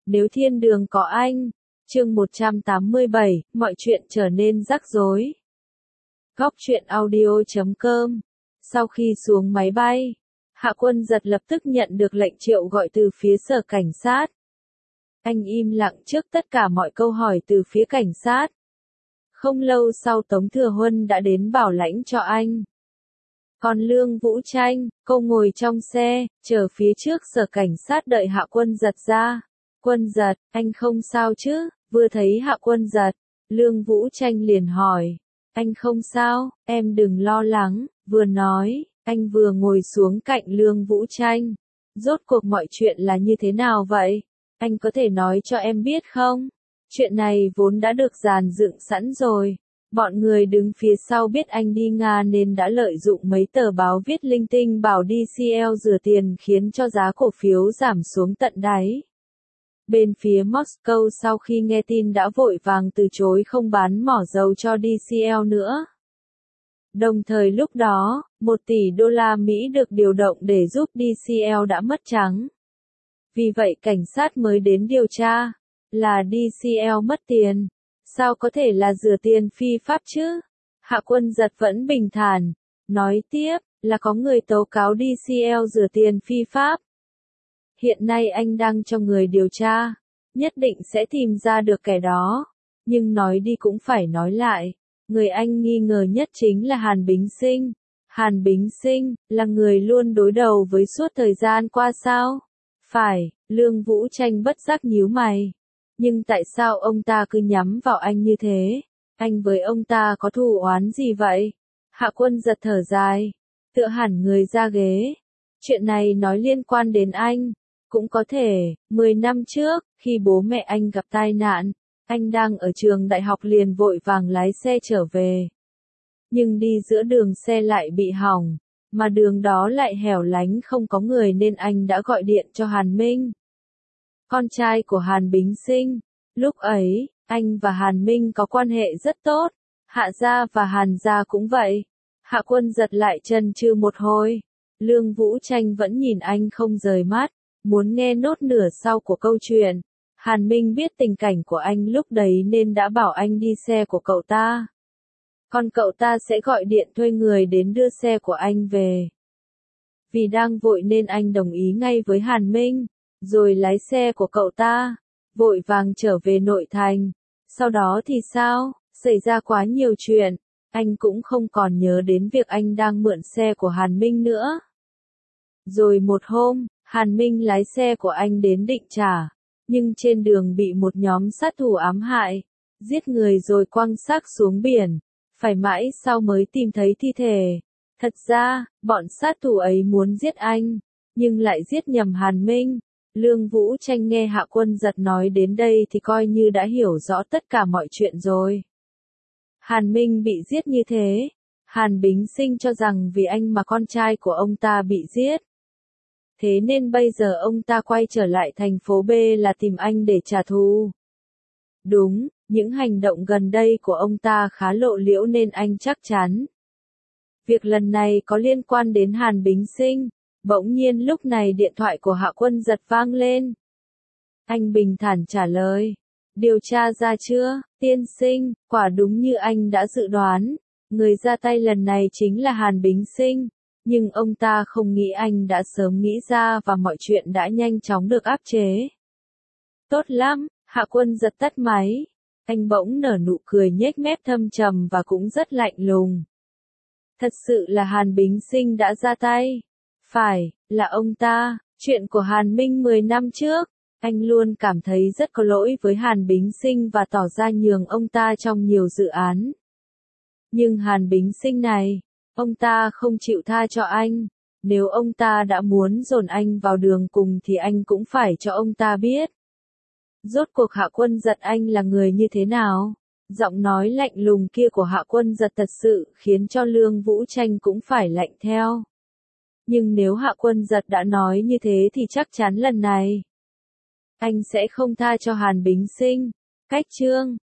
Nếu thiên đường có anh. Chương 187, mọi chuyện trở nên rắc rối. Góc truyện audio.com. Sau khi xuống máy bay, Hạ Quân Giật lập tức nhận được lệnh triệu gọi từ phía sở cảnh sát. Anh im lặng trước tất cả mọi câu hỏi từ phía cảnh sát. Không lâu sau Tống Thừa Huân đã đến bảo lãnh cho anh. Còn Lương Vũ Tranh, cô ngồi trong xe, chờ phía trước sở cảnh sát đợi Hạ Quân Giật ra. Quân Giật, anh không sao chứ? Vừa thấy Hạ Quân Giật, Lương Vũ Tranh liền hỏi. Anh không sao, em đừng lo lắng, vừa nói, anh vừa ngồi xuống cạnh Lương Vũ Tranh. Rốt cuộc mọi chuyện là như thế nào vậy? Anh có thể nói cho em biết không? Chuyện này vốn đã được dàn dựng sẵn rồi. Bọn người đứng phía sau biết anh đi Nga nên đã lợi dụng mấy tờ báo viết linh tinh bảo DCL rửa tiền khiến cho giá cổ phiếu giảm xuống tận đáy. Bên phía Moscow sau khi nghe tin đã vội vàng từ chối không bán mỏ dầu cho DCL nữa. Đồng thời lúc đó, 1 tỷ đô la Mỹ được điều động để giúp DCL đã mất trắng. Vì vậy cảnh sát mới đến điều tra. Là DCL mất tiền. Sao có thể là rửa tiền phi pháp chứ? Hạ Quân Giật vẫn bình thản. Nói tiếp, là có người tố cáo DCL rửa tiền phi pháp. Hiện nay anh đang cho người điều tra. Nhất định sẽ tìm ra được kẻ đó. Nhưng nói đi cũng phải nói lại. Người anh nghi ngờ nhất chính là Hàn Bính Sinh. Hàn Bính Sinh, là người luôn đối đầu với suốt thời gian qua sao? Phải, Lương Vũ Tranh bất giác nhíu mày. Nhưng tại sao ông ta cứ nhắm vào anh như thế? Anh với ông ta có thù oán gì vậy? Hạ Quân Giật thở dài, tựa hẳn người ra ghế. Chuyện này nói liên quan đến anh. Cũng có thể, 10 năm trước, khi bố mẹ anh gặp tai nạn, anh đang ở trường đại học liền vội vàng lái xe trở về. Nhưng đi giữa đường xe lại bị hỏng, mà đường đó lại hẻo lánh không có người nên anh đã gọi điện cho Hàn Minh, con trai của Hàn Bính Sinh. Lúc ấy, anh và Hàn Minh có quan hệ rất tốt, Hạ gia và Hàn gia cũng vậy. Hạ Quân Giật lại chần chừ một hồi. Lương Vũ Tranh vẫn nhìn anh không rời mắt, muốn nghe nốt nửa sau của câu chuyện. Hàn Minh biết tình cảnh của anh lúc đấy nên đã bảo anh đi xe của cậu ta. Còn cậu ta sẽ gọi điện thuê người đến đưa xe của anh về. Vì đang vội nên anh đồng ý ngay với Hàn Minh, rồi lái xe của cậu ta, vội vàng trở về nội thành. Sau đó thì sao? Xảy ra quá nhiều chuyện, anh cũng không còn nhớ đến việc anh đang mượn xe của Hàn Minh nữa. Rồi một hôm, Hàn Minh lái xe của anh đến Định Trả, nhưng trên đường bị một nhóm sát thủ ám hại, giết người rồi quăng xác xuống biển, phải mãi sau mới tìm thấy thi thể. Thật ra, bọn sát thủ ấy muốn giết anh, nhưng lại giết nhầm Hàn Minh. Lương Vũ Tranh nghe Hạ Quân Giật nói đến đây thì coi như đã hiểu rõ tất cả mọi chuyện rồi. Hàn Minh bị giết như thế, Hàn Bính Sinh cho rằng vì anh mà con trai của ông ta bị giết. Thế nên bây giờ ông ta quay trở lại thành phố B là tìm anh để trả thù. Đúng, những hành động gần đây của ông ta khá lộ liễu nên anh chắc chắn việc lần này có liên quan đến Hàn Bính Sinh. Bỗng nhiên lúc này điện thoại của Hạ Quân Giật vang lên. Anh bình thản trả lời. Điều tra ra chưa, tiên sinh? Quả đúng như anh đã dự đoán. Người ra tay lần này chính là Hàn Bính Sinh. Nhưng ông ta không nghĩ anh đã sớm nghĩ ra và mọi chuyện đã nhanh chóng được áp chế. Tốt lắm, Hạ Quân Giật tắt máy. Anh bỗng nở nụ cười nhếch mép thâm trầm và cũng rất lạnh lùng. Thật sự là Hàn Bính Sinh đã ra tay. Phải, là ông ta. Chuyện của Hàn Minh 10 năm trước, anh luôn cảm thấy rất có lỗi với Hàn Bính Sinh và tỏ ra nhường ông ta trong nhiều dự án. Nhưng Hàn Bính Sinh này, ông ta không chịu tha cho anh. Nếu ông ta đã muốn dồn anh vào đường cùng thì anh cũng phải cho ông ta biết. Rốt cuộc Hạ Quân Giật anh là người như thế nào? Giọng nói lạnh lùng kia của Hạ Quân Giật thật sự khiến cho Lương Vũ Tranh cũng phải lạnh theo. Nhưng nếu Hạ Quân Giật đã nói như thế thì chắc chắn lần này anh sẽ không tha cho Hàn Bính Sinh. Cách chương